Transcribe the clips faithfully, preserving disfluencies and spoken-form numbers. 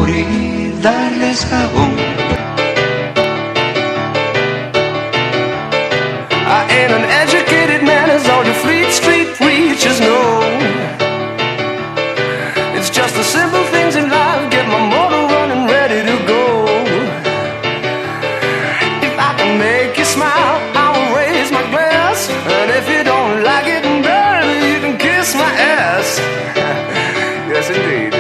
y darles jabón. I ain't an educated man as all your Fleet Street preachers know. It's just the simple things in life get my motor running ready to go. If I can make you smile, I will raise my glass. And if you don't like it, girl, you can kiss my ass. Yes, indeed.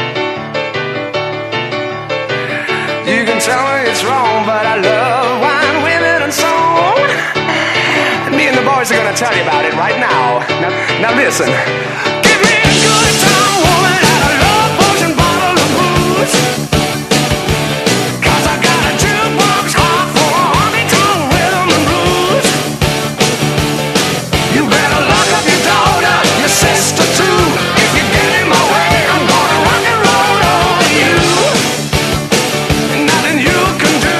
You can tell me it's wrong, but I love wine, women, and song. And me and the boys are gonna tell you about it right now. Now, now listen. Give me a good time, woman, and a love potion bottle of booze. Cause I got a jukebox heart for a honky-tonk rhythm and blues. You better lock up your daughter, your sister too. If you get in my way, I'm gonna rock and roll on you. Nothing you can do.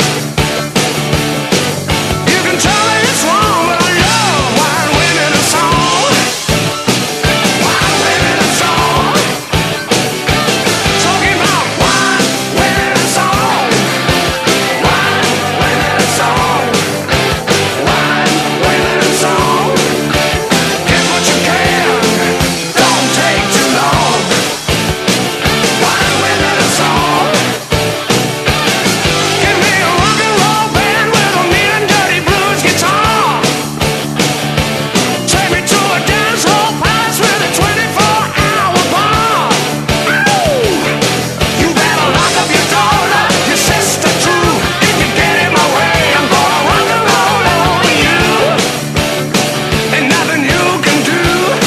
You can tell me it's wrong, but I love wine, women, and song. Wine, women, and song. Talking about wine, women, and song. Wine, women, and song. Wine, women, and song. Get what you can, don't take too long. Wine, women, and song. Give me a rock and roll band with a mean and dirty blues guitar. Take me to a dance hall palace with a twenty-four hour bar. You better lock up your daughter, your sister too. If you get in my way, I'm gonna rock and roll on you. Ain't nothing you can do.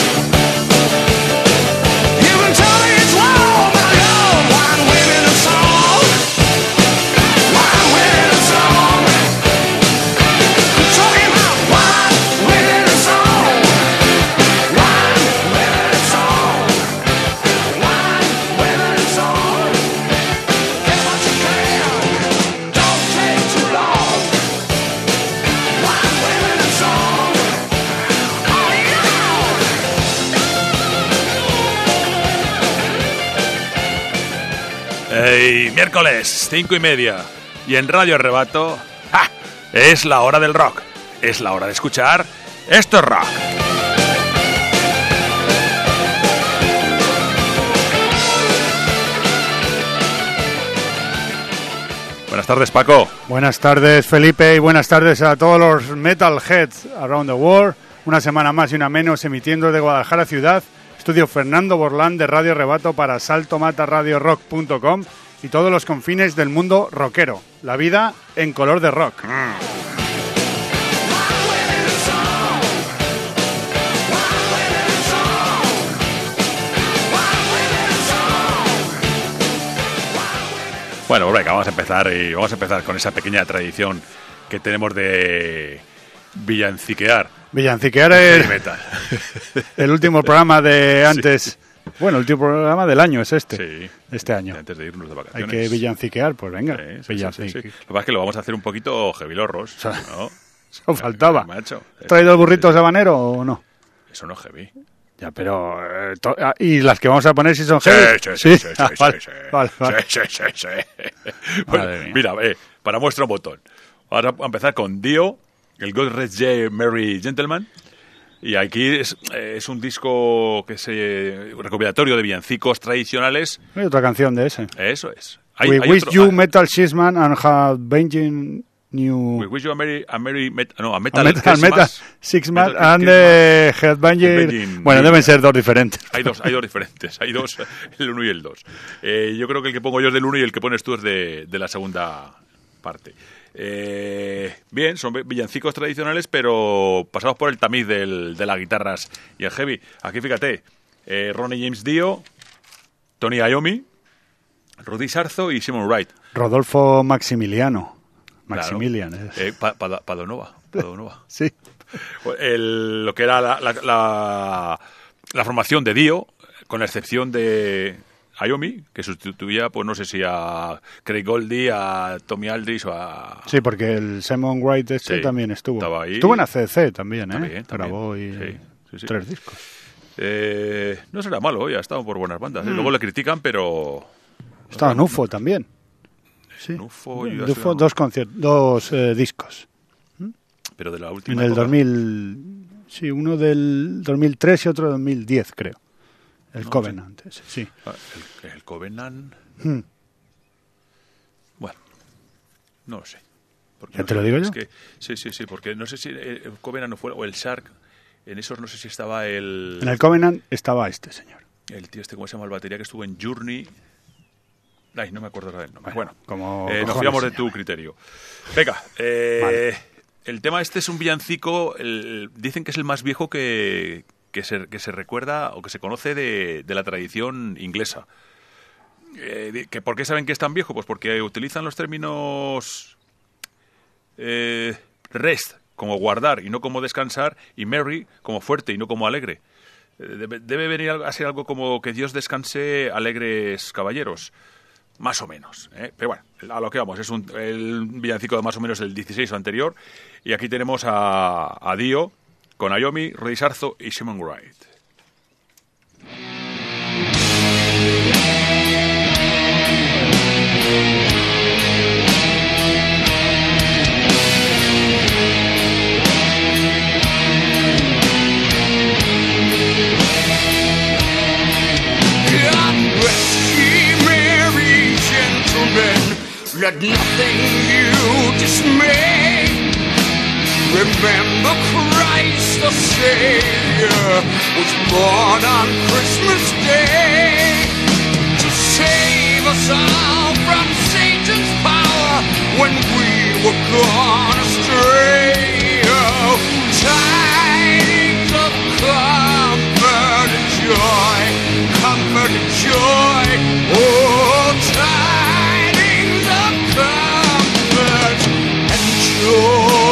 You can tell me it's wrong, but I love wine, women, and song. Wine, women, and song. I'm talking about wine, women, and song. Wine, women, and song. Wine, women, and song. Get what you can, don't take too long. Wine, women, and song. Oh yeah. Hey, miércoles, cinco y media. Y en Radio Arrebato, ¡ja! Es la hora del rock. Es la hora de escuchar Esto es Rock. Buenas tardes, Paco. Buenas tardes, Felipe, y buenas tardes a todos los metalheads around the world. Una semana más y una menos emitiendo de Guadalajara ciudad. Estudio Fernando Borlán de Radio Arrebato para salto mata radio rock punto com y todos los confines del mundo rockero. La vida en color de rock. Bueno, venga, vamos a empezar y vamos a empezar con esa pequeña tradición que tenemos de villanciquear. Villanciquear el, heavy metal. el último programa de antes. Sí. Bueno, el último programa del año es este. Sí. Este año. Antes de irnos de vacaciones. Hay que villanciquear, pues venga. Sí, sí, villancique. sí, sí, sí. Lo que pasa es que lo vamos a hacer un poquito heavylorros, O sea, ¿no? Eso faltaba. Macho. ¿Has traído el burrito sabanero o no? Eso no es heavy. Ya, pero... Eh, to- ah, ¿y las que vamos a poner si son Sí, heavy? sí, sí, sí, sí, Ah, sí, vale, sí. vale, vale. Sí, sí, sí, sí. Bueno, Madre mía. mira, eh, para muestra un botón. Ahora vamos a empezar con Dio, el God Rest Ye Merry Gentleman. Y aquí es, eh, es un disco que es eh, recopilatorio de villancicos tradicionales. Hay otra canción de ese. Eso es. Hay, We hay wish otro- you ah, metal shishman and have banging new... We wish you a merry, a merry met- no, a a metal, metal, Christmas. metal six man Metal and Christmas. the headbanger. Headbanging Bueno, New deben Year. ser dos diferentes. Hay dos, hay dos diferentes, hay dos, el uno y el dos. Eh, yo creo que el que pongo yo es del uno y el que pones tú es de, de la segunda parte. Eh, bien, son villancicos tradicionales, pero pasados por el tamiz del, de las guitarras y el heavy. Aquí fíjate, eh, Ronnie James Dio, Tony Iommi, Rudy Sarzo y Simon Wright. Rodolfo Maximiliano. Claro. Maximilian. es- Eh, pa, pa, Padonova, Padonova. Sí. El, lo que era la, la, la, la formación de Dio, con la excepción de Iommi, que sustituía, pues no sé si a Craig Goldie, a Tommy Aldridge o a... Sí, porque el Simon Wright este Sí, también estuvo. estaba ahí. Estuvo en A C D C también, ¿eh? También, también. Grabó y Sí, sí, sí. tres discos. Eh, no será malo, ya ha estado por buenas bandas. ¿eh? Luego le critican, pero Estaba en U F O también. Sí. En U F O, en U F O dos, conciertos, dos eh, discos. Pero de la última En el época. dos mil... Sí, uno del dos mil tres y otro del dos mil diez, creo. El No, Covenant, ese, sí. Ah, El, el Covenant... Hmm. Bueno, no lo sé. Porque ¿Ya no te lo sé, digo es yo? que, sí, sí, sí, porque no sé si el Covenant no fue, o el Shark, en esos no sé si estaba el... En el Covenant estaba este señor. El tío este, ¿cómo se llama? El batería que estuvo en Journey... Ay, no me acuerdo del nombre. Bueno, como eh, nos cojones fiamos se de tu llame. criterio. Venga, eh, Vale. el tema este es un villancico, el- dicen que es el más viejo que, que, se, que se recuerda o que se conoce de, de la tradición inglesa. Eh, di- que ¿Por qué saben que es tan viejo? Pues porque utilizan los términos eh, rest como guardar y no como descansar, y merry como fuerte y no como alegre. Eh, Debe, debe venir a ser algo como que Dios descanse, alegres caballeros. Más o menos, ¿eh? Pero bueno, a lo que vamos, es un el villancico de más o menos del dieciséis o anterior. Y aquí tenemos a, a Dio con Ayomi, Rudy Sarzo y Simon Wright. God rest ye merry gentlemen, let nothing you dismay. Remember Christ the Savior was born on Christmas Day to save us all from Satan's power when we were gone astray. Oh, tidings of comfort and joy, comfort and joy. Oh, tidings of comfort and joy.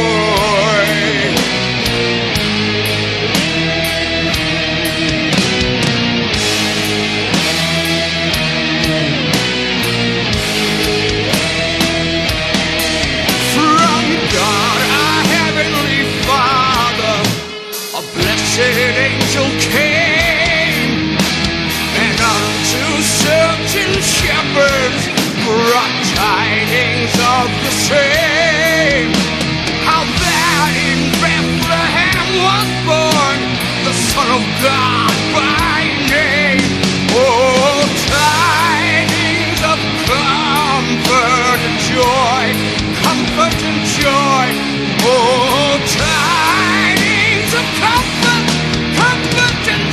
From God, our heavenly Father, a blessed angel came, and unto certain shepherds brought tidings of the same. How that in Bethlehem was born the Son of God by name. Oh, tidings of comfort and joy, comfort and joy. Oh, tidings of comfort, comfort and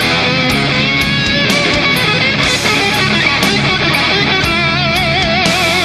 joy.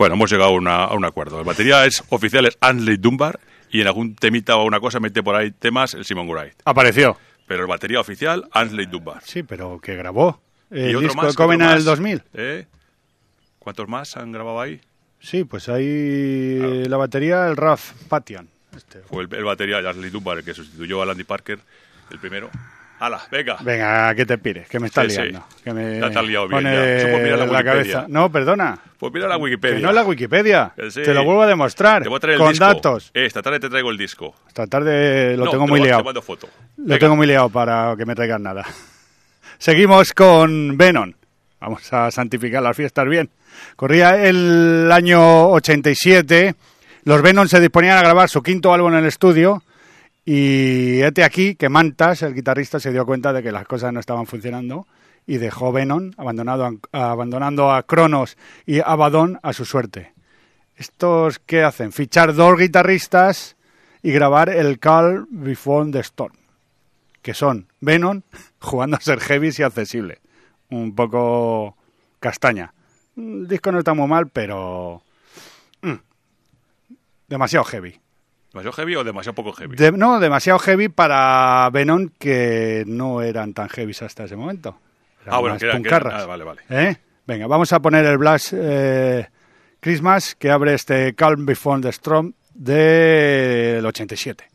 Bueno, hemos llegado a, una, a un acuerdo. El batería es oficial, es Aynsley Dunbar, y en algún temita o una cosa mete por ahí temas el Simon Wright. Apareció. Pero el batería oficial, Aynsley Dunbar. Sí, pero que grabó el ¿Y otro disco más, de Covenant otro del más? dos mil. ¿Eh? ¿Cuántos más han grabado ahí? Sí, pues ahí ah. la batería, el Ralph Pation. Este. Fue el, el batería de Aynsley Dunbar, el que sustituyó a Landy Parker, el primero. ¡Hala, venga! Venga, que te pires, que me estás sí, liando. Sí. Que me ya te has liado bien. pone Ya. Eso, pues mira la, la cabeza. No, perdona. Pues mira la Wikipedia. Que no es la Wikipedia. Sí. Te lo vuelvo a demostrar. Te voy a traer el con disco. datos. Eh, esta tarde te traigo el disco. Esta tarde lo no, tengo te muy voy, liado. Te mando foto. Lo Venga. tengo muy liado para que me traigan nada. Seguimos con Venom. Vamos a santificar las fiestas bien. Corría el año ochenta y siete. Los Venom se disponían a grabar su quinto álbum en el estudio. Y hete aquí que Mantas, el guitarrista, se dio cuenta de que las cosas no estaban funcionando y dejó Venom, abandonado a, abandonando a Cronos y Abaddon a su suerte. ¿Estos qué hacen? Fichar dos guitarristas y grabar el Calm Before the Storm, que son Venom jugando a ser heavy y accesible. Un poco castaña. El disco no está muy mal, pero mm, demasiado heavy. ¿Demasiado heavy o demasiado poco heavy? De, no, demasiado heavy para Venom, que no eran tan heavies hasta ese momento. Eran ah, bueno, más que eran, que puncarras. eran, ah, vale, vale. ¿Eh? Venga, vamos a poner el Blast eh, Christmas, que abre este Calm Before the Storm del ochenta y siete.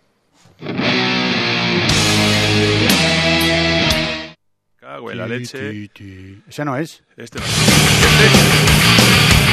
Cago en la leche. Ti, ti, ti. Ese no es. Este no es. Este.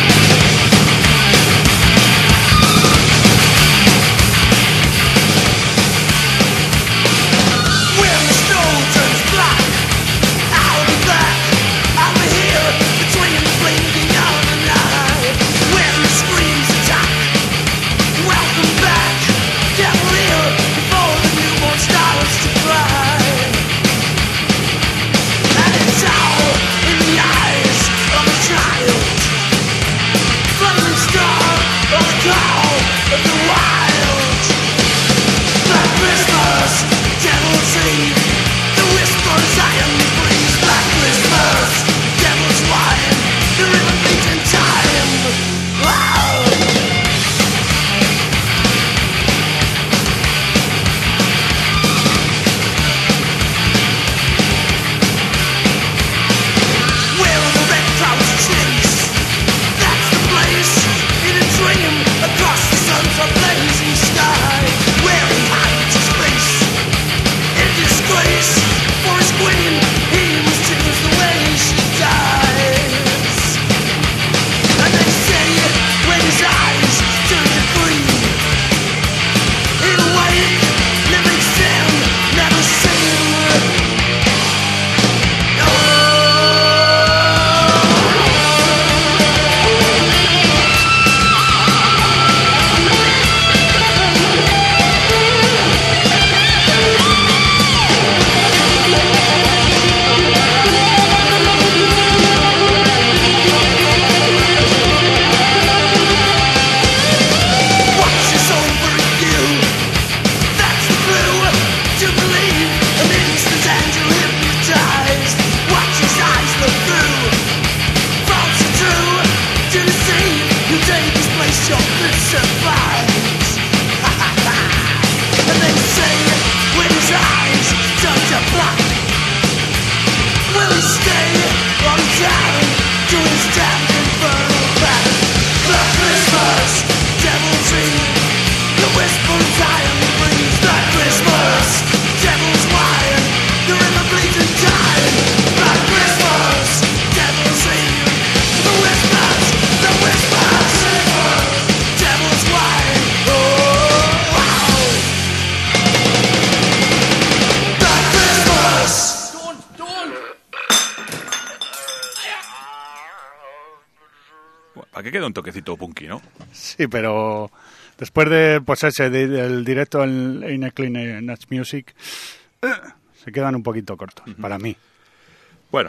¿Para qué queda un toquecito punky, no? Sí, pero después de pues ese del directo en, en Clean Nuts Music eh, se quedan un poquito cortos, uh-huh. para mí. Bueno,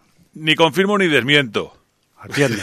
ni confirmo ni desmiento. Atiende.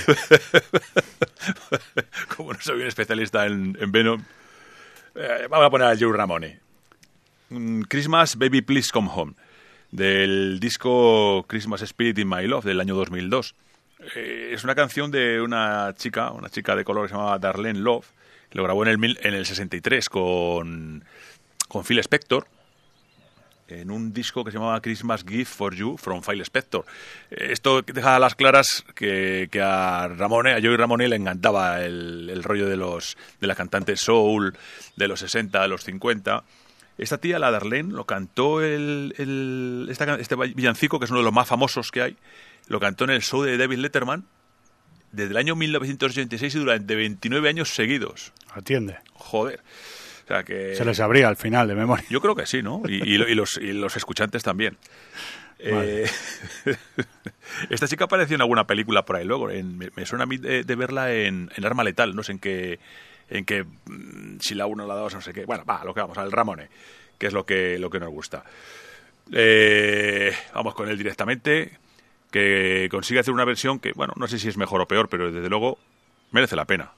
Como no soy un especialista en, en Venom, eh, vamos a poner a Joe Ramone. Christmas, Baby Please Come Home, del disco Christmas Spirit in My Love del año dos mil dos. Eh, es una canción de una chica, una chica de color que se llamaba Darlene Love, que lo grabó en el, mil, en el sesenta y tres con, con Phil Spector, en un disco que se llamaba Christmas Gift for You from Phil Spector. Eh, esto deja a las claras que, que a Ramone, a Joey Ramone le encantaba el, el rollo de los de las cantantes soul de los sesenta, de los cincuenta. Esta tía, la Darlene, lo cantó el, el esta, este villancico, que es uno de los más famosos que hay, lo cantó en el show de David Letterman desde el año mil novecientos ochenta y seis y durante veintinueve años seguidos. Atiende. Joder. O sea que... Se les abría al final de memoria. Yo creo que sí, ¿no? Y, y, y, los, y los escuchantes también. Vale. Eh, esta chica apareció en alguna película por ahí luego. En, me, me suena a mí de, de verla en, en Arma Letal, no sé en qué... En que si la uno, la dos, no sé qué... Bueno, va, lo que vamos, al Ramone, que es lo que, lo que nos gusta. Eh, vamos con él directamente, que consigue hacer una versión que, bueno, no sé si es mejor o peor, pero desde luego merece la pena.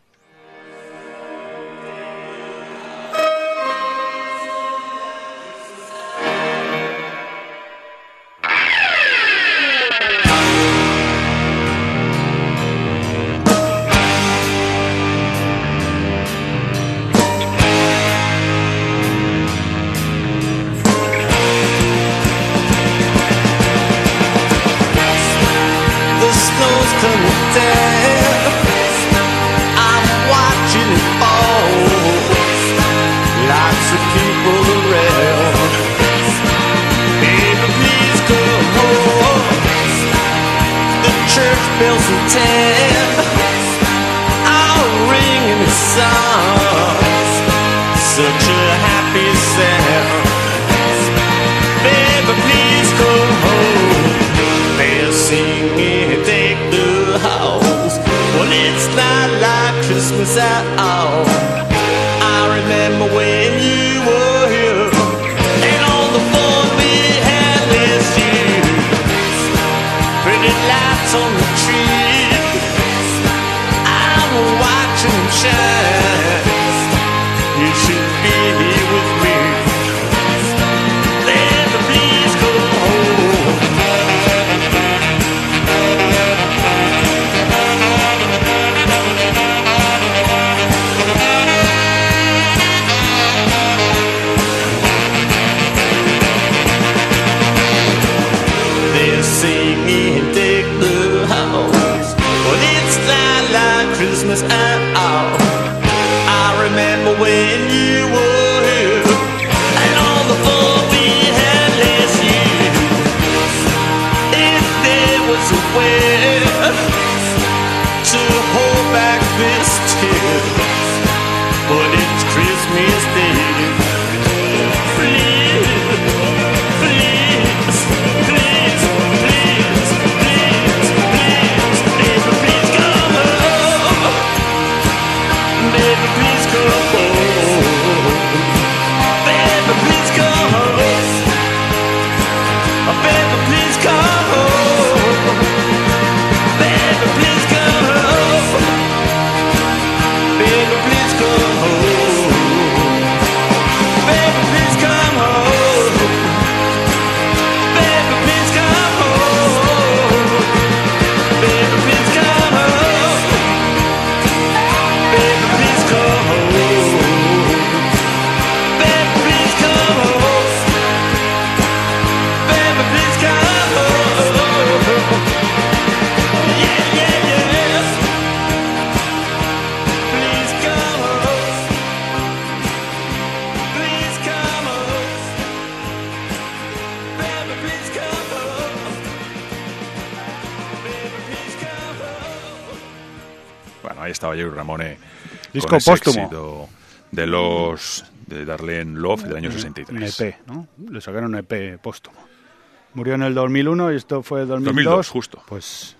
Estaba Joey Ramone, disco con ese póstumo éxito de los de Darlene Love del año sesenta y tres. Un E P, ¿no? Le sacaron un E P póstumo. Murió en el dos mil uno y esto fue el dos mil dos. dos mil dos, justo. Pues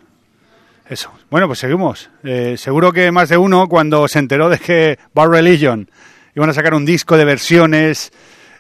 eso. Bueno, pues seguimos. Eh, seguro que más de uno, cuando se enteró de que Bad Religion iban a sacar un disco de versiones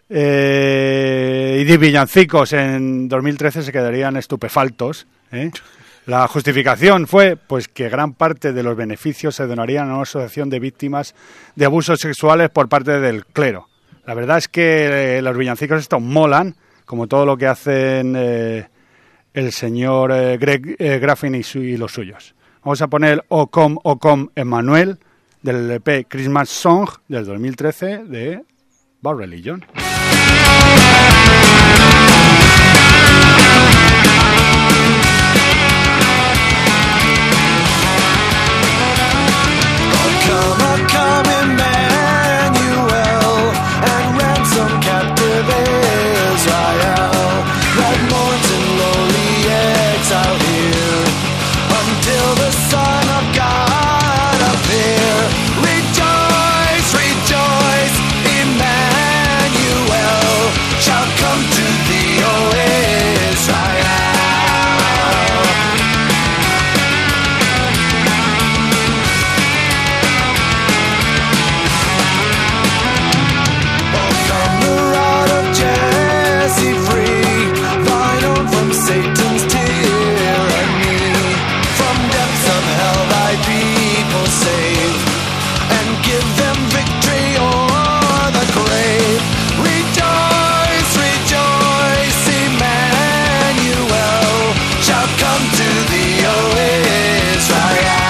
eh, y de villancicos en dos mil trece, se quedarían estupefactos, ¿eh? La justificación fue pues que gran parte de los beneficios se donarían a una asociación de víctimas de abusos sexuales por parte del clero. La verdad es que eh, los villancicos estos molan, como todo lo que hacen eh, el señor eh, Greg eh, Graffin y, su, y los suyos. Vamos a poner Ocom Ocom Emmanuel del L P Christmas Song del dos mil trece de Bad Religion. Come, oh, come, Emmanuel, and ransom captive Israel that mourns in lowly exile here until the Son of God appear. Rejoice, rejoice, Emmanuel shall come to thee, O Israel. Satan's tyranny, from depths of hell thy people save, and give them victory o'er the grave. Rejoice, rejoice, Emmanuel shall come to thee, O Israel.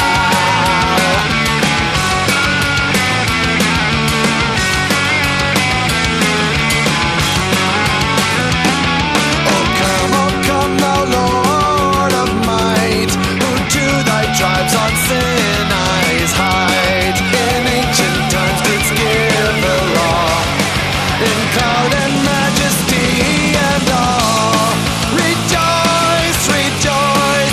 Tribes on Sinai's height, in ancient times didst give the law, in cloud and majesty and awe. Rejoice, rejoice,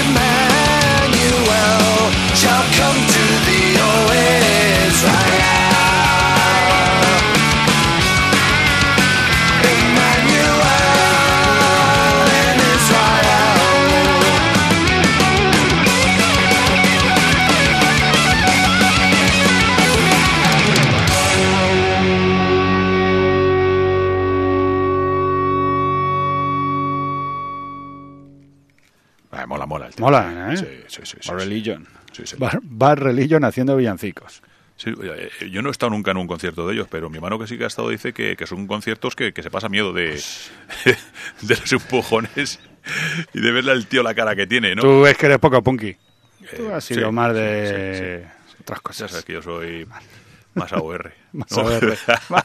Emmanuel shall come to thee, O Israel. Emmanuel in Israel. Mola, mola el tema. Mola, ¿eh? Sí, sí, sí. sí, Bad sí. Religion. Sí, sí. Bad, Bad Religion haciendo villancicos. Sí, eh, yo no he estado nunca en un concierto de ellos, pero mi hermano que sí que ha estado dice que, que son conciertos que, que se pasa miedo de, de los empujones y de verle al tío la cara que tiene, ¿no? Tú ves que eres poco punky. Tú Eh, has sido sí, más sí, de sí, sí. otras Ya cosas. sabes que yo soy más A O R. Más ¿no? A O R.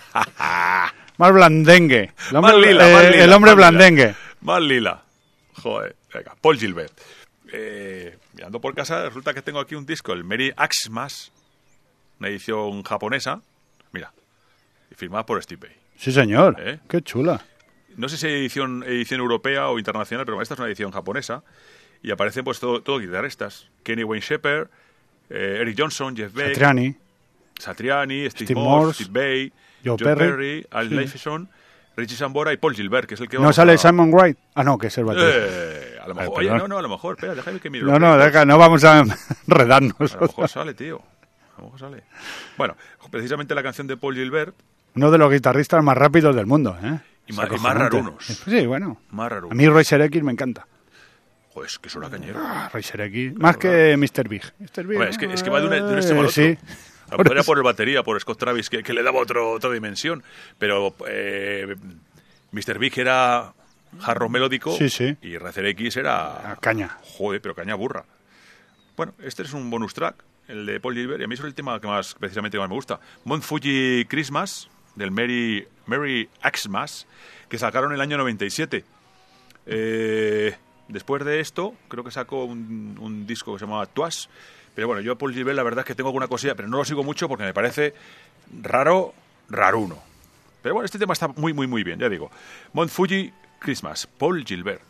Más blandengue. El hombre, Más lila, eh, más lila, el hombre más lila. blandengue. Más lila. Joder, venga, Paul Gilbert. Eh, mirando por casa, resulta que tengo aquí un disco, el Merry Xmas, una edición japonesa. Mira, firmada por Steve Vai. Sí, señor. ¿Eh? Qué chula. No sé si es edición, edición europea o internacional, pero esta es una edición japonesa. Y aparecen pues todo, todo guitarristas. Kenny Wayne Shepherd, eh, Eric Johnson, Jeff Beck, Satriani. Satriani, Steve, Steve Morse, Morse, Steve Vai, Joe Joe Perry. Perry, Al Sí. Lifeson, Richie Sambora y Paul Gilbert, que es el que ¿No vamos sale a... Simon White? Ah, no, que es el batería. Eh, a lo mejor, Ay, oye, perdón. no, no, a lo mejor, espera, déjame que mire. No, los no, créditos. deja, no vamos a enredarnos. A lo mejor sale, tío. A lo mejor sale. Bueno, precisamente la canción de Paul Gilbert, Uno de los guitarristas más rápidos del mundo, ¿eh? Y Es más- y más acojonante. rarunos. Sí, bueno. más raro. A mí Racer X me encanta. Joder, es que es una cañera. Ah, Racer X. Más que mister Big. mister Big. Hombre, es, que, es que va de un, de un extremo al eh, otro. Sí. A lo Por mejor era eso. por el batería, por Scott Travis, que, que le daba otro, otra dimensión. Pero eh, mister Big era jarro melódico Sí, sí. y Racer X era... Ah, caña. Joder, pero caña burra. Bueno, este es un bonus track, el de Paul Gilbert, y a mí es el tema que más, precisamente, que más me gusta. Mount Fuji Christmas, del Merry, Merry Xmas, que sacaron en el año noventa y siete. Eh, después de esto, creo que sacó un, un disco que se llamaba Twice. Pero bueno, yo a Paul Gilbert la verdad es que tengo alguna cosilla, pero no lo sigo mucho porque me parece raro, raruno. Pero bueno, este tema está muy, muy, muy bien, ya digo. Mount Fuji Christmas, Paul Gilbert.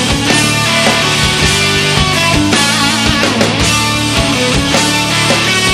Rejoice,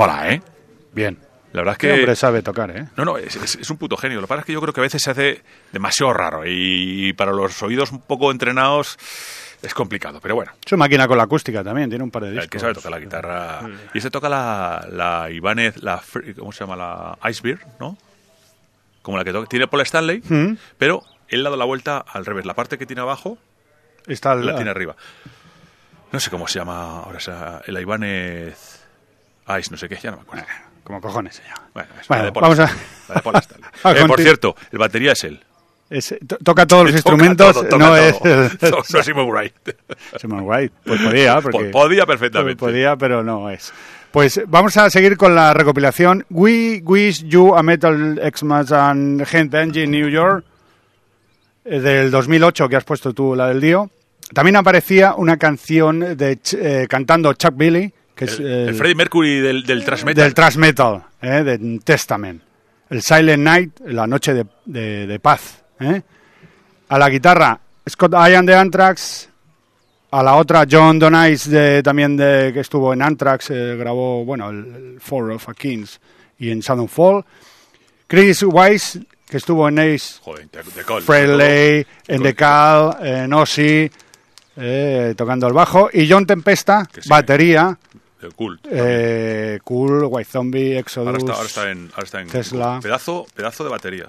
Mola, ¿eh? Bien. La verdad es Qué que... hombre sabe tocar, ¿eh? No, no, es, es, es un puto genio. Lo que pasa es que yo creo que a veces se hace demasiado raro y, y para los oídos un poco entrenados es complicado, pero bueno. Su máquina con la acústica también, tiene un par de discos. El que sabe tocar la guitarra. Y este toca la, la Ibanez, la, ¿cómo se llama? La Icebeard, ¿no? Como la que toca. Tiene Paul Stanley, Mm. pero él le ha dado la vuelta al revés. La parte que tiene abajo, Está el- la tiene arriba. No sé cómo se llama ahora esa, la Ibanez Ice, no sé qué, ya no me acuerdo. Como cojones se llama. Bueno, es Bueno, la de Paul vamos a- Stanley, la de Paul Stanley. A Eh, por conti- cierto, el batería es él. Es- to- toca todos los Toca instrumentos, todo, toca no todo. es... No, no es Simon Wright. Simon White, pues podía, porque... Podía perfectamente. Podía, pero no es. Pues vamos a seguir con la recopilación. We Wish You a Metal Xmas and Gent Engine New York, eh, del dos mil ocho, que has puesto tú, la del Dio. También aparecía una canción de Ch- eh, cantando Chuck Billy, que es El, el, el Freddie Mercury del, del thrash metal. del thrash metal, eh, de Testament. El Silent Night, la noche de, de- de paz. eh. A la guitarra, Scott Ian de Anthrax. A la otra, John Donais, de, también de, que estuvo en Anthrax, eh, grabó, bueno, el, el Four of a Kings y en Shadow Fall. Chris Weiss, que estuvo en Ace Joder, de, de Col. Frehley, Todo. en The Cal, en Ozzy, eh, tocando el bajo. Y John Tempesta, Que sí. batería, De Cult. eh, Cool, White Zombie, Exodus, Ahora está, ahora está en, ahora está en Tesla. Pedazo, pedazo de batería.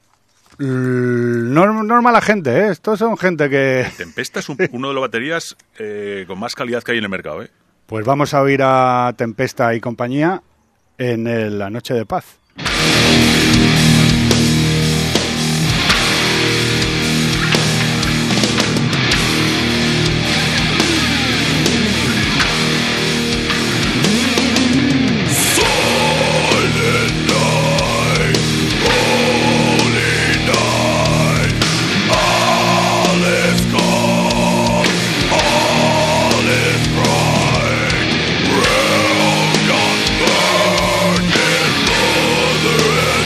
L- norm- normal gente, ¿eh? Estos son gente que... Tempesta es un- uno de los baterías eh, con más calidad que hay en el mercado, ¿eh? Pues vamos a oír a Tempesta y compañía en el La Noche de Paz. Broken, burning, mother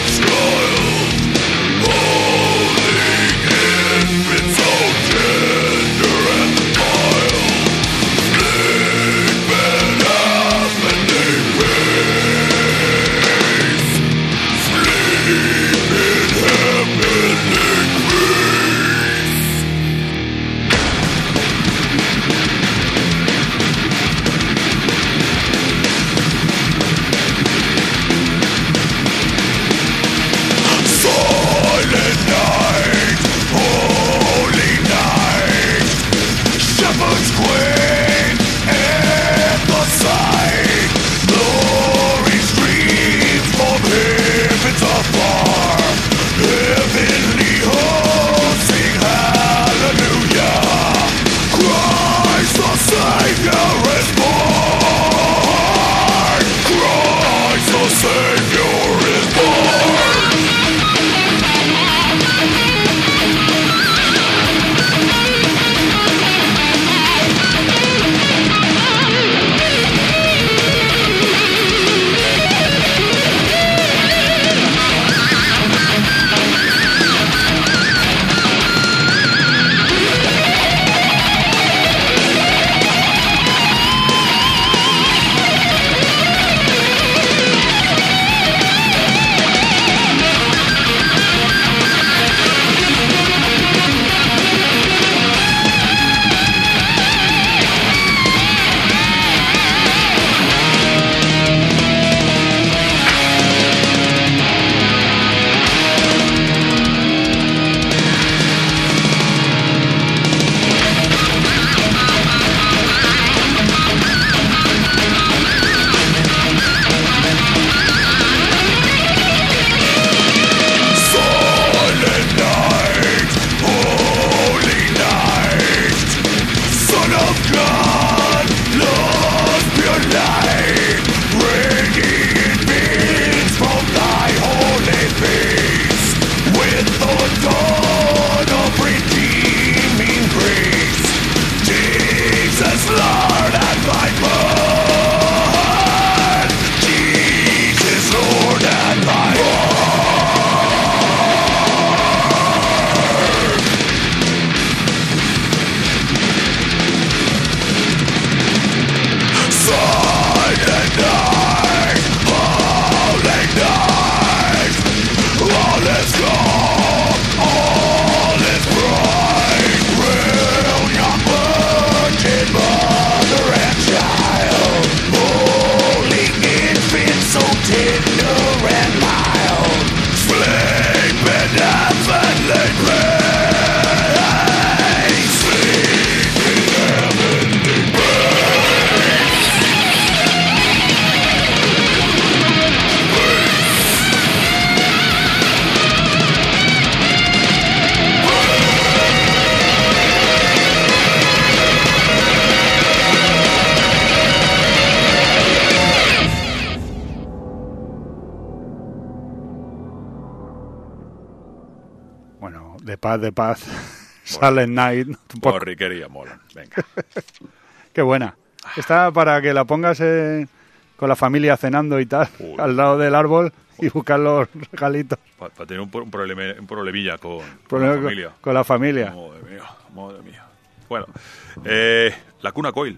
paz, de paz. Silent Night. Un poco. Porriquería, mola. Venga. Qué buena. Está para que la pongas eh, con la familia cenando y tal, Uy. al lado del árbol y buscar los regalitos. Para pa tener un, un, problema, un problemilla con, con Problema la familia. Con, con la familia. Madre mía, madre mía. Bueno, eh, la Cuna Coil.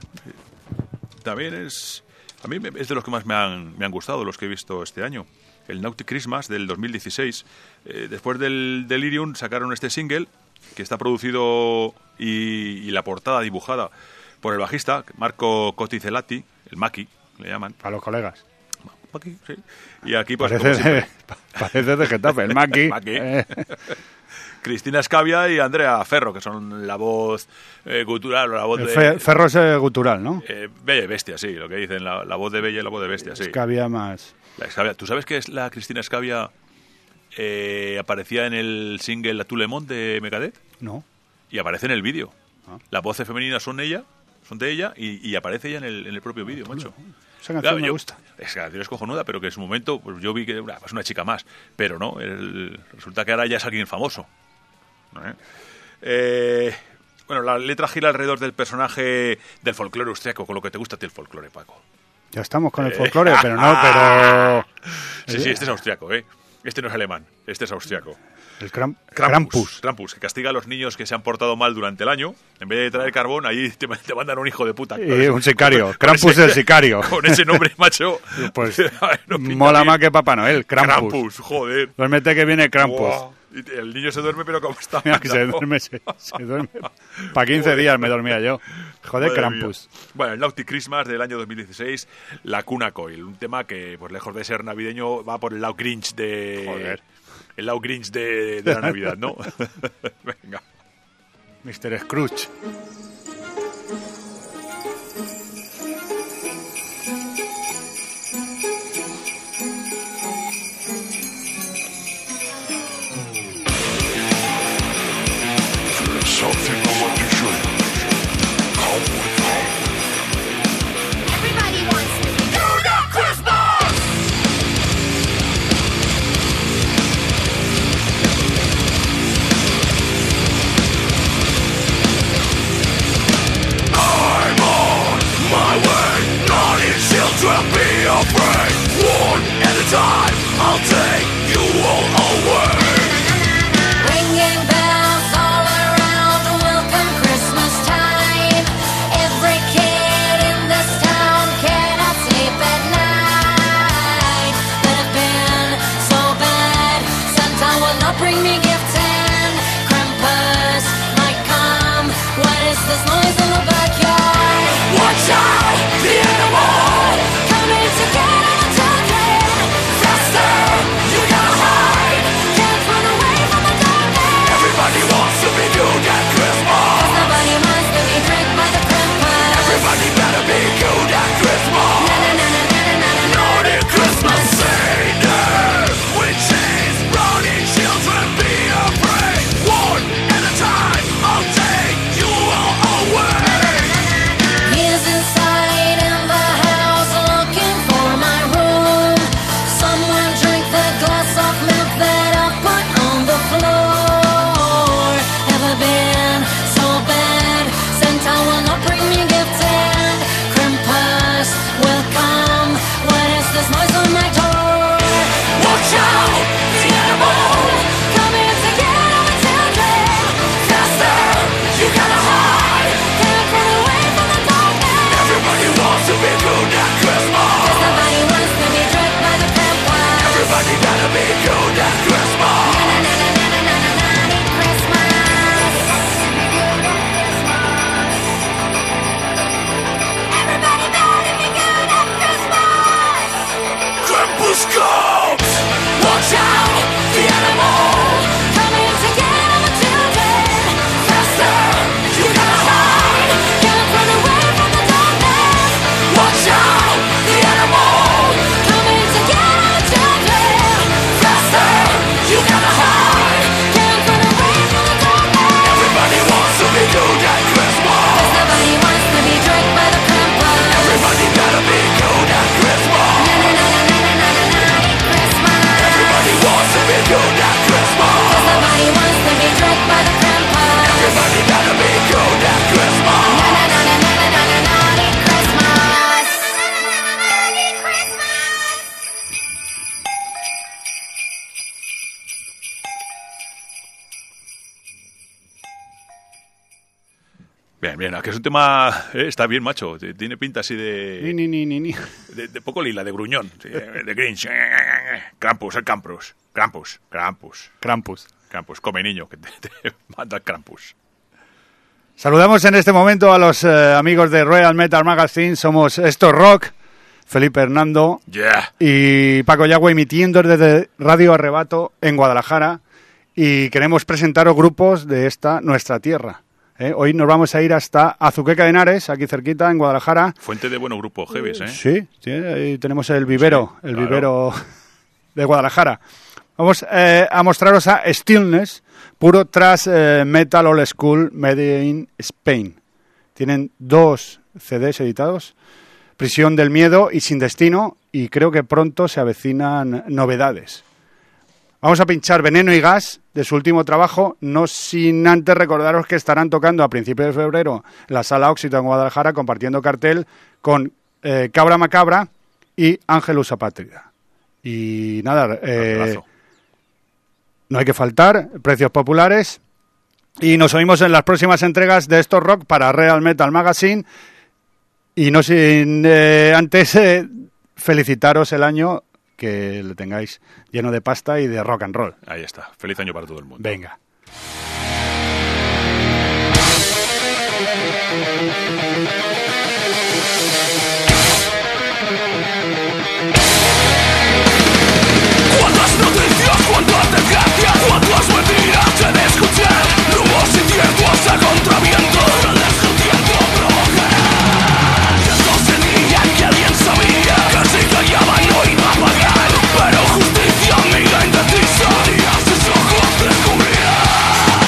También es... A mí es de los que más me han, me han gustado, los que he visto este año. El Naughty Christmas del dos mil dieciséis. Eh, después del Delirium sacaron este single, que está producido y, y la portada dibujada por el bajista Marco Cotticelati, el Maki, le llaman. Para los colegas. Maki, sí. Y aquí, pues, Parece, como siempre, de, parece de Getafe, el Maki. Maki. Eh, Cristina Escavia y Andrea Ferro, que son la voz eh, gutural o la voz el de... fe- Ferro es eh, gutural, ¿no? Eh, Bella y Bestia, sí, lo que dicen, la, la voz de Bella y la voz de Bestia, sí. Es que había más... La Escavia. ¿Tú sabes que es la Cristina Escavia eh, aparecía en el single La Tulemont de Megadeth? No. Y aparece en el vídeo. Ah. Las voces femeninas son ella, son de ella, y, y aparece ella en el, en el propio vídeo, macho. Esa canción Claro, me yo- gusta. Esa canción es cojonuda, pero que en su momento pues, yo vi que era pues, una chica más. Pero no, el- resulta que ahora ya es alguien famoso. ¿Eh? Eh, bueno, la letra gira alrededor del personaje del folclore austriaco, con lo que te gusta a ti el folclore, Paco. Ya estamos con el Eh. folclore, pero no, pero... Sí, sí, este es austriaco, ¿eh? Este no es alemán, este es austriaco. El Kram- Krampus, Krampus. Krampus, que castiga a los niños que se han portado mal durante el año. En vez de traer carbón, ahí te, te mandan un hijo de puta. Y un sicario. Con Krampus ese- el sicario. Con ese nombre, macho. Pues no pinta mola bien. más que Papá Noel. Krampus. Krampus, joder. Duérmete que viene Krampus. Guau. Y el niño se duerme, pero como está. Mira que se duerme, se, se duerme. Para quince días me dormía yo. Joder, Madre Krampus. mía. Bueno, el Naughty Christmas del año dos mil dieciséis, La Cuna Coil. Un tema que, pues lejos de ser navideño, va por el lado Grinch de... Joder. El lado Grinch de, de la Navidad, ¿no? Venga. mister Scrooge. Something I want to show you. Come with me. Everybody wants to be You got Christmas! I'm on my way. Naughty children, be afraid. One at a time, I'll take you all away. ringing bells all around. Welcome Christmas time. Every kid in this town cannot sleep at night. But I've been so bad, Santa will not bring me gifts and Krampus might come. What is this noise in the backyard? Watch out, the animal! Coming to get our children. Faster, you gotta run! Bien, bien, que es un tema... eh, está bien, macho. Tiene pinta así de... Ni, ni, ni, ni, ni. De, de poco lila, de gruñón. Sí, de Grinch. Krampus, el Krampus. Krampus, Krampus. Krampus. Krampus, come niño, que te, te manda el Krampus. Saludamos en este momento a los eh, amigos de Royal Metal Magazine. Somos Esto Rock, Felipe Hernando Yeah. y Paco Yagüe, emitiendo desde Radio Arrebato en Guadalajara. Y queremos presentaros grupos de esta nuestra tierra. ¿eh? Hoy nos vamos a ir hasta Azuqueca de Henares, aquí cerquita, en Guadalajara. Fuente de buenos grupos heavies, ¿eh? Sí, sí, ahí tenemos el vivero, Sí, el claro. vivero de Guadalajara. Vamos eh, a mostraros a Stillness, puro thrash eh, metal old school made in Spain. Tienen dos C Ds editados, Prisión del Miedo y Sin Destino, y creo que pronto se avecinan novedades. Vamos a pinchar Veneno y Gas de su último trabajo, no sin antes recordaros que estarán tocando a principios de febrero en la Sala Óxito en Guadalajara, compartiendo cartel con eh, Cabra Macabra y Ángelus Apátrida. Y nada, eh, Cartelazo. no hay que faltar, precios populares. Y nos oímos en las próximas entregas de Esto Rock para Real Metal Magazine. Y no sin eh, antes eh, felicitaros el año, que le tengáis lleno de pasta y de rock and roll. Ahí está. Feliz año para todo el mundo. Venga. Cuántas noticias, cuántas desgracias, cuántas mentiras he de escuchar. Rumos inciertos a contraviento, el descontento provocará. Tanto sentían que alguien sabía que si callaba no iba a pagar. Pero justicia amiga indecisa, días sus ojos descubrirán.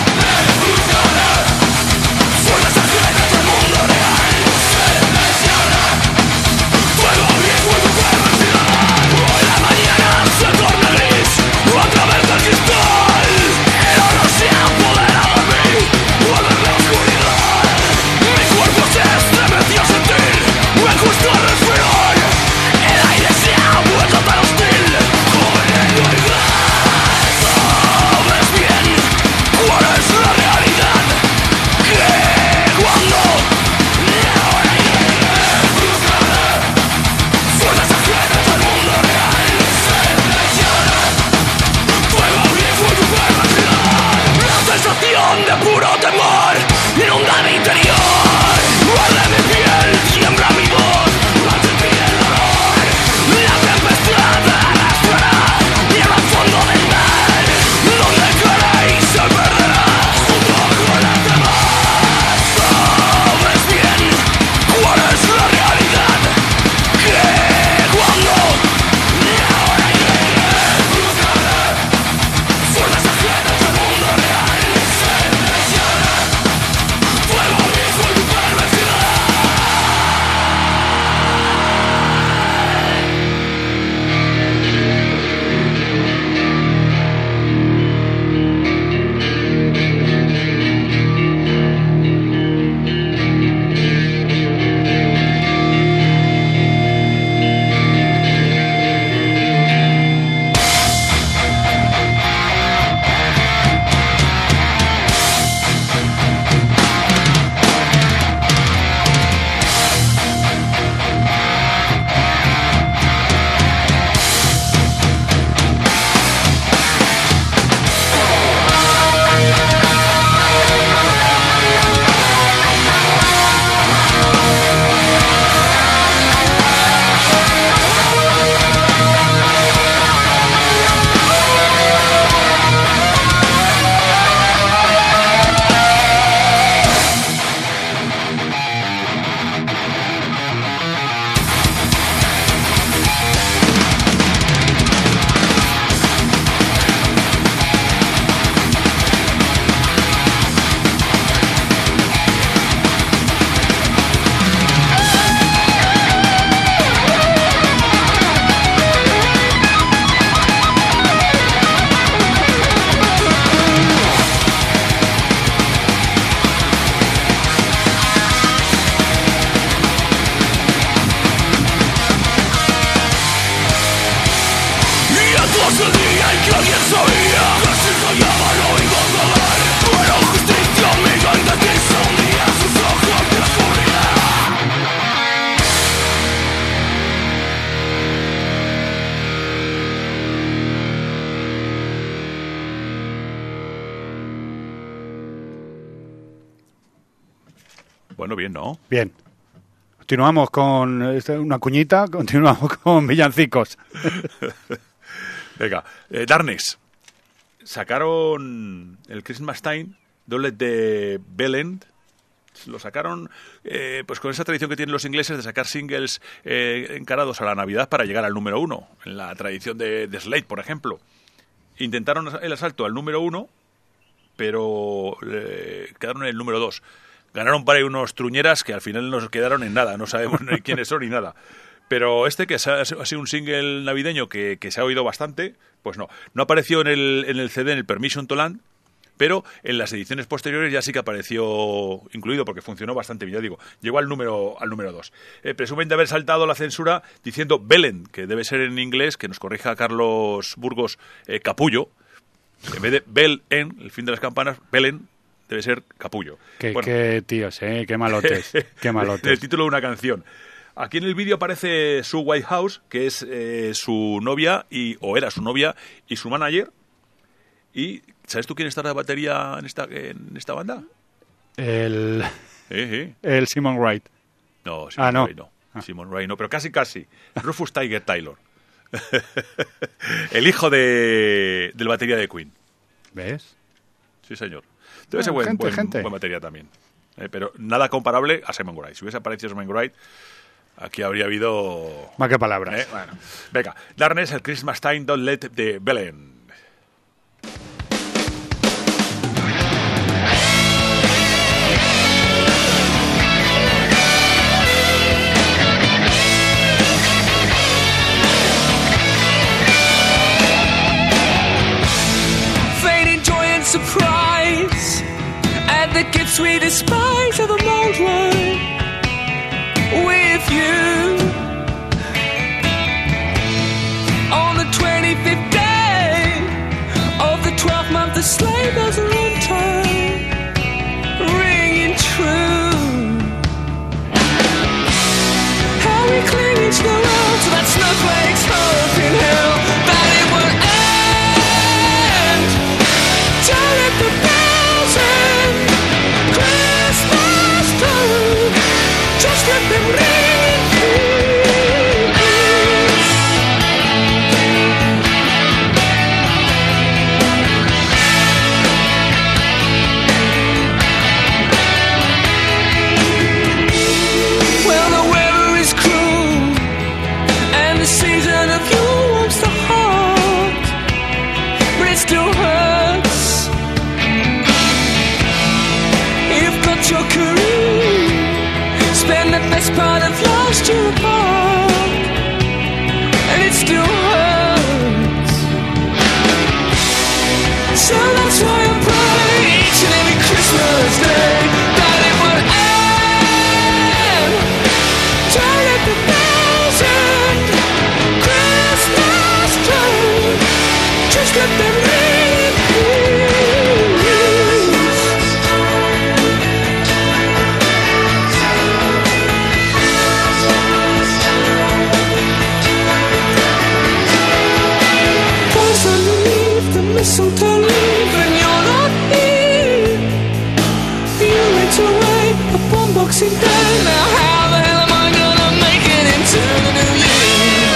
Bueno, bien, ¿no? Bien. Continuamos con este, una cuñita, continuamos con villancicos. Venga, eh, Darkness. Sacaron el Christmas Time, doble de Bellend. Lo sacaron eh, pues con esa tradición que tienen los ingleses de sacar singles eh, encarados a la Navidad para llegar al número uno. En la tradición de, de Slade, por ejemplo. Intentaron el asalto al número uno, pero eh, quedaron en el número dos. Ganaron para ahí unos truñeras que al final nos quedaron en nada, no sabemos ni quiénes son ni nada. Pero este, que ha sido un single navideño que, que se ha oído bastante, pues no. No apareció en el, en el C D, en el Permission to Land, pero en las ediciones posteriores ya sí que apareció incluido, porque funcionó bastante bien, ya digo. Llegó al número al número dos. Eh, presumen de haber saltado la censura diciendo Bellend, que debe ser en inglés, que nos corrija Carlos Burgos, eh, capullo. En vez de Bell en, el fin de las campanas, Bellend debe ser capullo. Qué, bueno, qué tíos, ¿eh? Qué malotes. Qué malotes. El título de una canción. Aquí en el vídeo aparece Sue Whitehouse, que es eh, su novia, y o era su novia, y su manager. Y ¿sabes tú quién está de batería en esta, en esta banda? El, Eh, eh. el Simon Wright. No, Simon Ah, no. Ray no. Simon Ray no, pero casi casi. Rufus Tiger Taylor. El hijo de, del batería de Queen. ¿Ves? Sí, señor. Debe Ah, ser buen, gente, buen, gente. buen batería también. Eh, pero nada comparable a Simon Wright. Si hubiese aparecido Simon Wright, aquí habría habido... Más que palabras. Eh, bueno. Venga, Darkness, el Christmas Time Don't Let de Bellend. Fading joy and surprise, and the gifts we despise of the mold one with you. On the twenty-fifth day of the twelfth month, the sleigh bells are on time, ringing true. How we cling to the world, so that snowflakes hope in hell that it will end. Don't let the bells ring, Christmas time, just let them ring, please. Well, the weather is cruel, and the season of Yule warms the heart, but it still hurts. You've got your career, spend the best part of last year apart, and it still hurts. So that's why I pray each and every Christmas day that it would end. Don't let the bells end, Christmas time, just let them ring, please. Cause underneath the mistletoe leaf, and you're not here. You went away upon Boxing Day. Now how the hell am I gonna make it into the new year?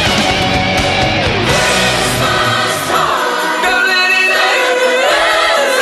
Don't let it end.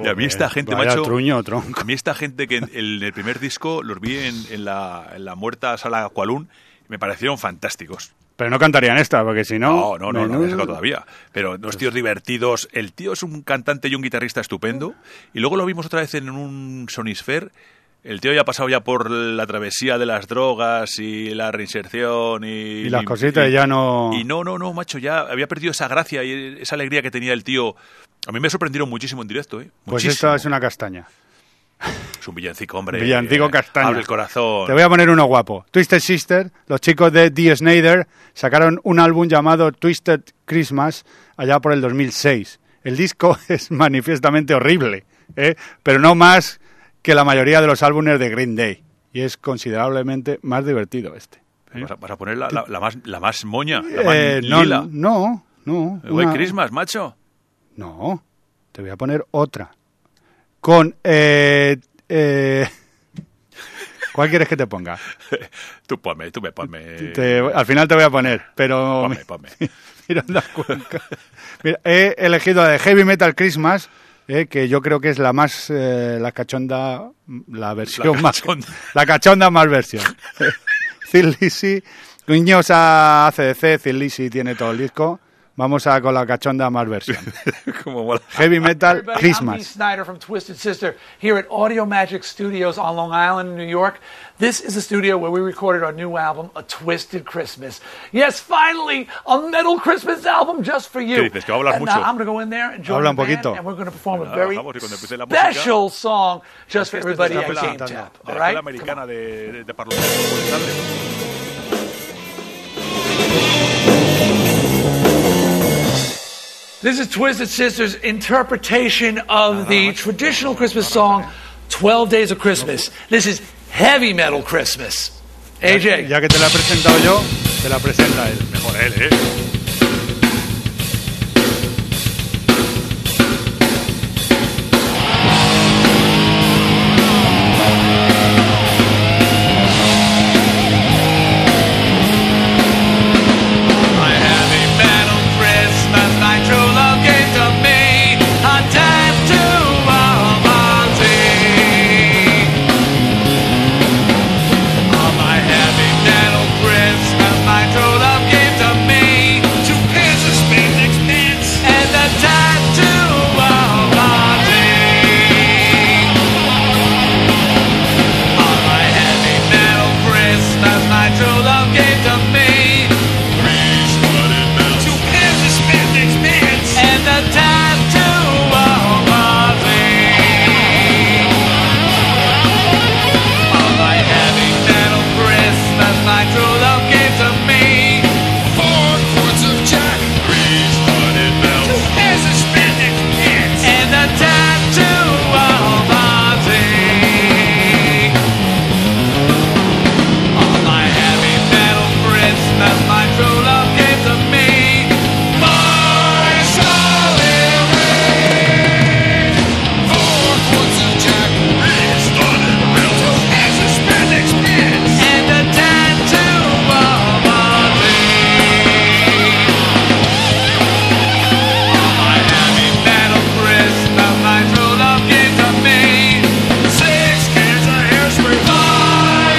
Y a mí esta gente, Vaya macho... truño, tronco. A mí esta gente que en el, en el primer disco los vi en, en, la, en la muerta sala Kualun, me parecieron fantásticos. Pero no cantarían esta, porque si no... No, no, no, no, no había sacado todavía. Pero unos tíos divertidos. El tío es un cantante y un guitarrista estupendo. Y luego lo vimos otra vez en un Sonisphere. El tío ya ha pasado ya por la travesía de las drogas y la reinserción y... Y las cositas y, ya no... Y no, no, no, macho, ya había perdido esa gracia y esa alegría que tenía el tío. A mí me sorprendieron muchísimo en directo, ¿eh? Pues Muchísimo. esta es una castaña. Es un villancico, hombre. Villancico castaña. Abre el corazón. Te voy a poner uno guapo. Twisted Sister, los chicos de Dee Snider sacaron un álbum llamado Twisted Christmas allá por el dos mil seis. El disco es manifiestamente horrible, ¿eh? Pero no más que la mayoría de los álbumes de Green Day. Y es considerablemente más divertido este. ¿eh? ¿Vas a, vas a poner la, la, la, más, la más moña, la más Eh, no, lila? no, no. El White una- Christmas, macho. No, te voy a poner otra. Con... Eh, eh, ¿Cuál quieres que te ponga? Tú ponme, tú me ponme. Te- al final te voy a poner, pero... Ponme, ponme. Mira la cuenca. Mira, he elegido la de Heavy Metal Christmas, eh, que yo creo que es la más... eh, la cachonda... La versión La más... cachonda. La cachonda más versión. Thin Lizzy, guiños a A C D C, Thin Lizzy tiene todo el disco. Vamos a con la cachonda más versión. Como mola. Heavy Metal Everybody, I'm Dee Christmas. Snider from Twisted Sister here at Audio Magic Studios on Long Island, New York. This is the studio where we recorded our new album, A Twisted Christmas. Yes, finally, a metal Christmas album just for you. ¿Qué dices? ¿Que va a hablar and, mucho? uh, I'm going to go in there and join Habla the un band, poquito. and we're going to perform a Nada, very vamos, y cuando empiece la música- special song just for Este es everybody de la at escuela- Game de Tap. la All escuela right? americana de, de, de parlamento molestable. This is Twisted Sister's interpretation of the traditional Christmas song, twelve Days of Christmas. This is heavy metal Christmas. A J. Ya que te la he presentado yo, te la presenta él. Mejor él, ¿eh? My heavy metal Christmas night true love gave to me a tattoo of Ozzy. On my heavy metal Christmas night true love gave to me two pairs of spandex pants and a tattoo of Ozzy. On my heavy metal Christmas night true love gave to me two pairs of spandex pants and a tattoo of Ozzy. On my heavy metal Christmas night true love gave to me four quarts of Jack, three studded belts, two pairs of spandex pants and a tattoo of Ozzy. On my heavy metal Christmas my true love gave to me my solid ring. Four quarts of Jack, three studded belts, two pairs of spandex pants and a tattoo of Ozzy. On my heavy metal Christmas my true love gave to me six cans of hairspray, five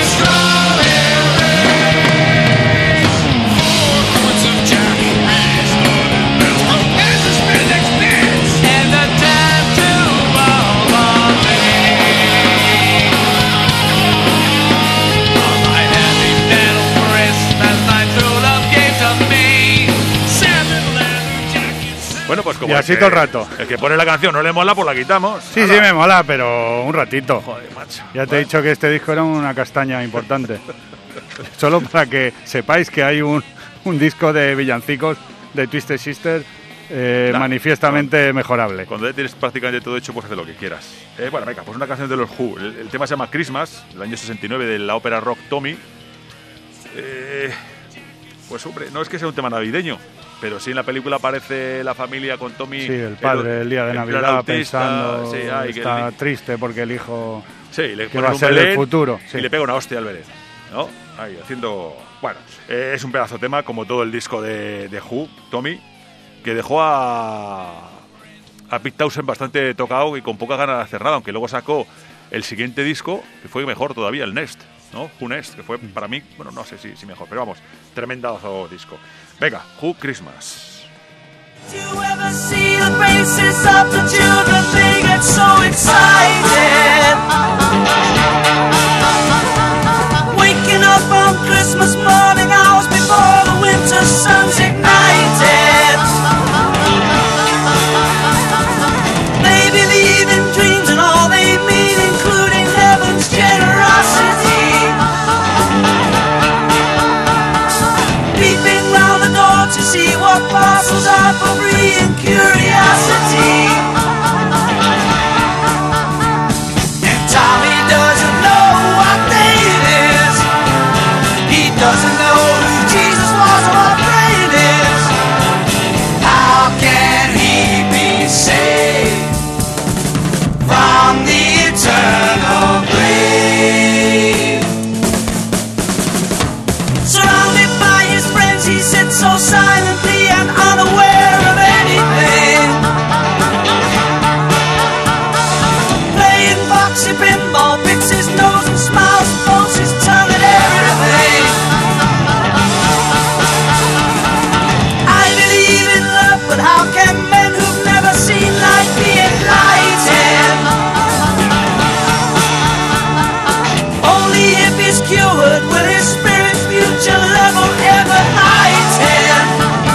strawberries, four quarts of Jack, three studded belts, two pairs of spandex pants and a tattoo of Ozzy. On my heavy metal Christmas my true love gave to me seven leather jackets. Bueno, pues como Y el así que- todo el rato. El que pone la canción no le mola, pues la quitamos. Sí, sí, me mola, pero un ratito. Joder, macho. Ya te he dicho que este disco era una castaña importante. Solo para que sepáis que hay un, un disco de villancicos de Twisted Sister eh, Nah, manifiestamente mejorable. Cuando ya tienes prácticamente todo hecho, pues haz lo que quieras. Eh, bueno, venga, pues una canción de los Who. El, el tema se llama Christmas, del año sesenta y nueve, de la ópera rock Tommy. Eh, pues hombre, no es que sea un tema navideño, pero sí en la película aparece la familia con Tommy. Sí, el padre el día de en plan Navidad autista, pensando, sí, ay, que está el- triste porque el hijo... Sí, y le que ponen va a un ser del Belén futuro, sí. y le pega una hostia al Belén, ¿no? Ahí, haciendo... Bueno, eh, es un pedazo de tema, como todo el disco de, de Who, Tommy, que dejó a, a Pete Townshend bastante tocado y con poca ganas de hacer nada, aunque luego sacó el siguiente disco, que fue mejor todavía, el Next, ¿no? Who Next, que fue para mí, bueno, no sé si, si mejor, pero vamos, tremendo disco. Venga, Who Christmas. Do you ever see the faces of the children? They get so excited. Waking up on Christmas morning, hours before the winter sun's ignited. They believe in dreams and all they mean, including heaven's generosity. Peeping round the door to see what parcels are for free and curiosity. And Tommy doesn't know what day it is. He doesn't know who Jesus was or what day it is. How can he be saved from the eternal grave? Surrounded by his friends, he sits so silently and unaware of anything. Playing boxy pinball, picks his nose and smiles and folds his tongue at everything. I believe in love, but how can men who've never seen light be enlightened? Only if he's cured will his spirit's future level ever heighten.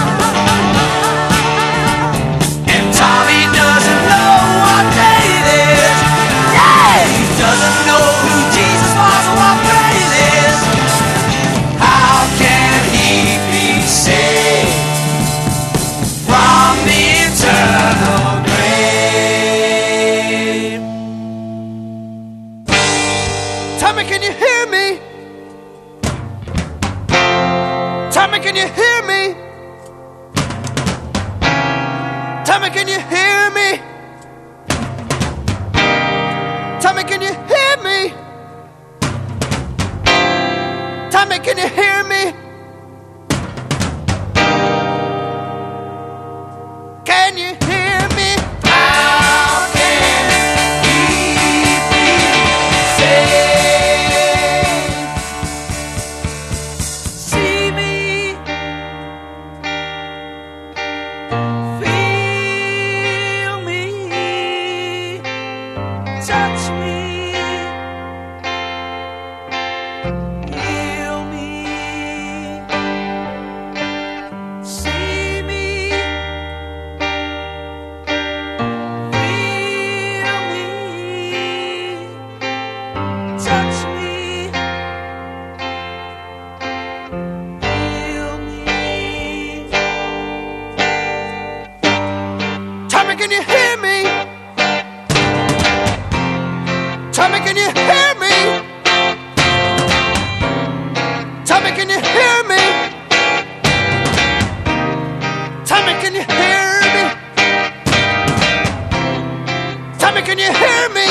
And Tommy doesn't know what day it is. Yeah, he doesn't know who Jesus was or what day it is. How can he be saved from the eternal grave? Tommy, can you hear me? Tommy, can you hear me? Tommy, can you hear me? Tommy, can you hear me? Tommy, can you hear me? Can you hear me? How can he be saved? See me, feel me, touch me, heal me. See me, feel me, touch me, heal me. Tommy, can you hear me? Tommy, can you hear me? Tommy, can you hear me? Tommy, can you hear me? Tommy, can you hear me?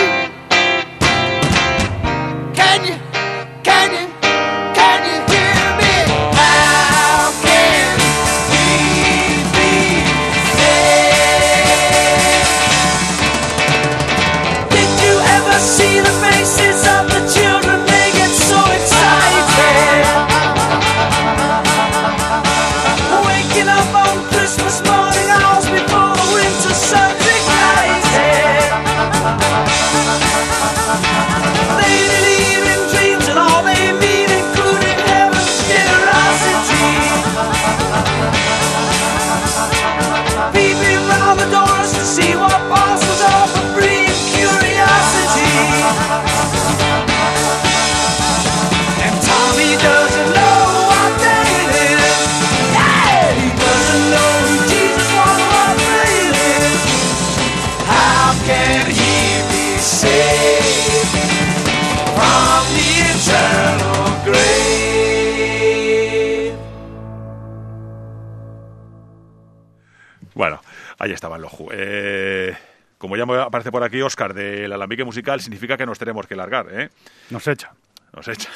Can you, can you, can you hear me? How can he be saved? Did you ever see the faces of the children? They get so excited. Waking up on Christmas morning, hours before the winter sun's ignited. They believe in dreams and all they mean, including heaven's generosity. Peeping round the doors to see what parcels are for free and curiosity. And Tommy doesn't know what day it is. Yeah, he doesn't know who Jesus was or what day it is. How can he be saved from the eternal grave? Bueno, ahí estaban los Who. Eh, como ya me aparece por aquí Óscar del alambique musical, significa que nos tenemos que largar, ¿eh? Nos echa. Nos echa.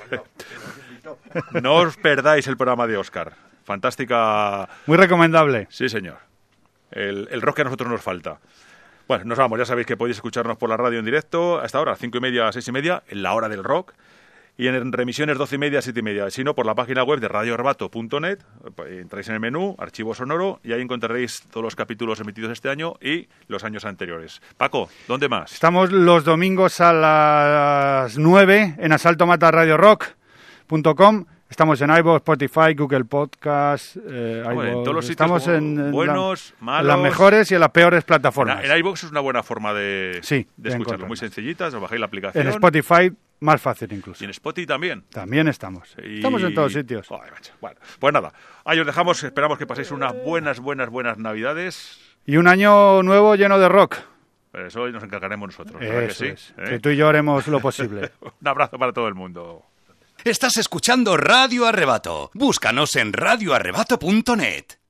No os perdáis el programa de Óscar. Fantástica. Muy recomendable. Sí, señor. el, el rock que a nosotros nos falta. Bueno, nos vamos. Ya sabéis que podéis escucharnos por la radio en directo hasta ahora, cinco y media a seis y media, en la hora del rock. Y en remisiones doce y media a siete y media. Si no, por la página web de radio rebato punto net, entráis en el menú, archivo sonoro, y ahí encontraréis todos los capítulos emitidos este año y los años anteriores. Paco, ¿dónde más? Estamos los domingos a las nueve en asalto mata radio rock punto com. Estamos en iVoox, Spotify, Google Podcast, eh, Hombre, en iVoox. todos los sitios Estamos en, en buenos, la- malos. en las mejores y en las peores plataformas. En, en iVoox es una buena forma de, Sí, de de escucharlo. encontrarnos. Muy sencillitas, os bajáis la aplicación. En Spotify, más fácil incluso. Y en Spotify también. También estamos. Y- Estamos en todos sitios. Joder, macho. Bueno, pues nada, ahí os dejamos. Esperamos que paséis unas buenas, buenas, buenas Navidades. Y un año nuevo lleno de rock. Pero eso hoy nos encargaremos nosotros. ¿verdad Eso que sí? es. ¿Eh? Que tú y yo haremos lo posible. Un abrazo para todo el mundo. Estás escuchando Radio Arrebato. Búscanos en radio arrebato punto net.